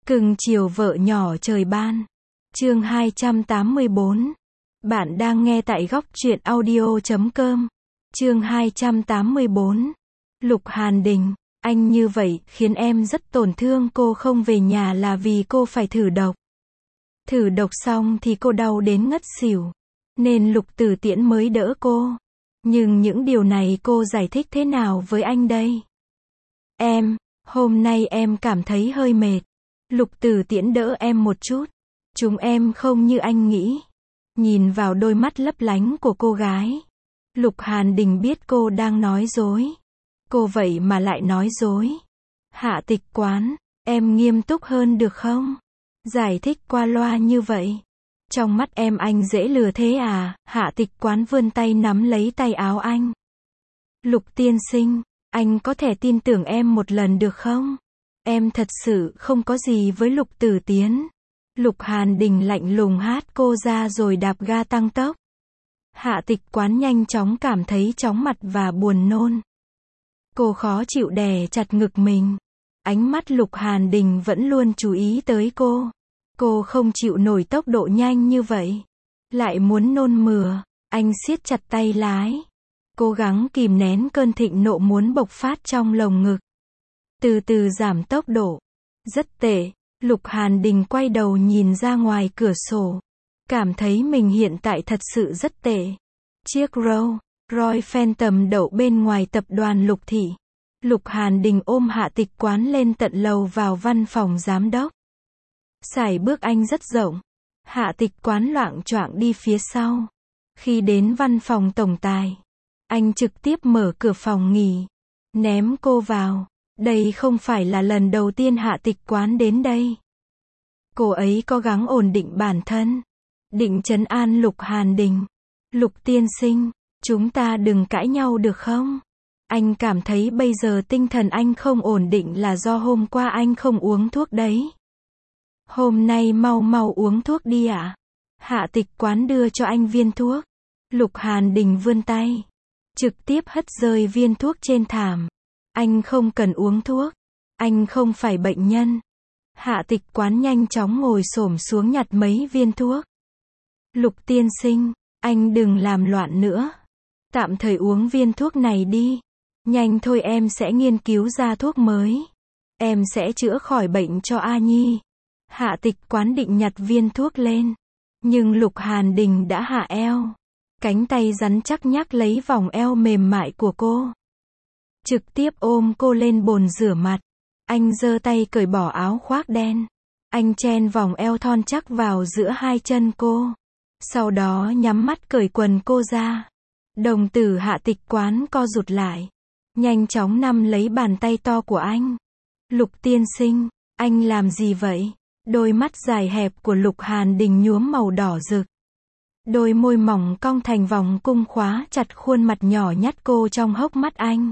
Cưng chiều vợ nhỏ trời ban. Chương 284. Bạn đang nghe tại góc truyện audio.com. Chương 284. Lục Hàn Đình, anh như vậy khiến em rất tổn thương, cô không về nhà là vì cô phải thử độc. Thử độc xong thì cô đau đến ngất xỉu, nên Lục Tử Tiễn mới đỡ cô. Nhưng những điều này cô giải thích thế nào với anh đây? Hôm nay em cảm thấy hơi mệt. Lục Tử Tiễn đỡ em một chút. Chúng em không như anh nghĩ. Nhìn vào đôi mắt lấp lánh của cô gái, Lục Hàn Đình biết cô đang nói dối. Cô vậy mà lại nói dối. Hạ Tịch Quán, em nghiêm túc hơn được không? Giải thích qua loa như vậy. Trong mắt em anh dễ lừa thế à? Hạ Tịch Quán vươn tay nắm lấy tay áo anh. Lục tiên sinh, anh có thể tin tưởng em một lần được không? Em thật sự không có gì với Lục Tử Tiễn. Lục Hàn Đình lạnh lùng hát cô ra rồi đạp ga tăng tốc. Hạ Tịch Quán nhanh chóng cảm thấy chóng mặt và buồn nôn. Cô khó chịu đè chặt ngực mình. Ánh mắt Lục Hàn Đình vẫn luôn chú ý tới cô. Cô không chịu nổi tốc độ nhanh như vậy. Lại muốn nôn mửa. Anh siết chặt tay lái. Cố gắng kìm nén cơn thịnh nộ muốn bộc phát trong lồng ngực. Từ từ giảm tốc độ. Rất tệ. Lục Hàn Đình quay đầu nhìn ra ngoài cửa sổ. Cảm thấy mình hiện tại thật sự rất tệ. Chiếc Rolls Royce Phantom đậu bên ngoài tập đoàn Lục Thị. Lục Hàn Đình ôm Hạ Tịch Quán lên tận lầu vào văn phòng giám đốc. Sải bước anh rất rộng. Hạ Tịch Quán loạng choạng đi phía sau. Khi đến văn phòng tổng tài, anh trực tiếp mở cửa phòng nghỉ, ném cô vào. Đây không phải là lần đầu tiên Hạ Tịch Quán đến đây. Cô ấy cố gắng ổn định bản thân, định trấn an Lục Hàn Đình. Lục tiên sinh, chúng ta đừng cãi nhau được không? Anh cảm thấy bây giờ tinh thần anh không ổn định là do hôm qua anh không uống thuốc đấy. Hôm nay mau uống thuốc đi ạ. Hạ Tịch Quán đưa cho anh viên thuốc. Lục Hàn Đình vươn tay, trực tiếp hất rơi viên thuốc trên thảm. Anh không cần uống thuốc. Anh không phải bệnh nhân. Hạ Tịch Quán nhanh chóng ngồi xổm xuống nhặt mấy viên thuốc. Lục tiên sinh, anh đừng làm loạn nữa. Tạm thời uống viên thuốc này đi. Nhanh thôi em sẽ nghiên cứu ra thuốc mới. Em sẽ chữa khỏi bệnh cho A Nhi. Hạ Tịch Quán định nhặt viên thuốc lên. Nhưng Lục Hàn Đình đã hạ eo. Cánh tay rắn chắc nhắc lấy vòng eo mềm mại của cô. Trực tiếp ôm cô lên bồn rửa mặt. Anh giơ tay cởi bỏ áo khoác đen. Anh chen vòng eo thon chắc vào giữa hai chân cô. Sau đó nhắm mắt cởi quần cô ra. Đồng tử Hạ Tịch Quán co rụt lại. Nhanh chóng nắm lấy bàn tay to của anh. Lục tiên sinh, anh làm gì vậy? Đôi mắt dài hẹp của Lục Hàn Đình nhuốm màu đỏ rực. Đôi môi mỏng cong thành vòng cung khóa chặt khuôn mặt nhỏ nhắt cô trong hốc mắt anh.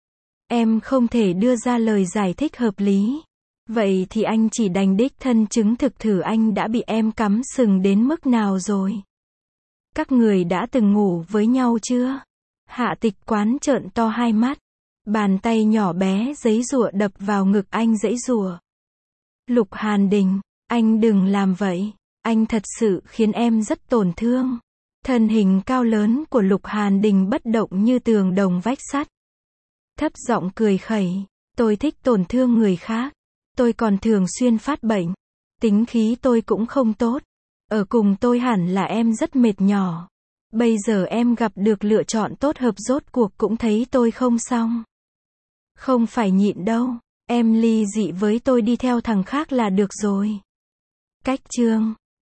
Em không thể đưa ra lời giải thích hợp lý. Vậy thì anh chỉ đành đích thân chứng thực thử anh đã bị em cắm sừng đến mức nào rồi. Các người đã từng ngủ với nhau chưa? Hạ Tịch Quán trợn to hai mắt. Bàn tay nhỏ bé giãy giụa đập vào ngực anh giãy giụa. Lục Hàn Đình, anh đừng làm vậy. Anh thật sự khiến em rất tổn thương. Thân hình cao lớn của Lục Hàn Đình bất động như tường đồng vách sắt. Thấp giọng cười khẩy. Tôi thích tổn thương người khác. Tôi còn thường xuyên phát bệnh. Tính khí tôi cũng không tốt. Ở cùng tôi hẳn là em rất mệt nhỏ. Bây giờ em gặp được lựa chọn tốt hợp rốt cuộc cũng thấy tôi không xong. Không phải nhịn đâu. Em ly dị với tôi đi theo thằng khác là được rồi. Cách chương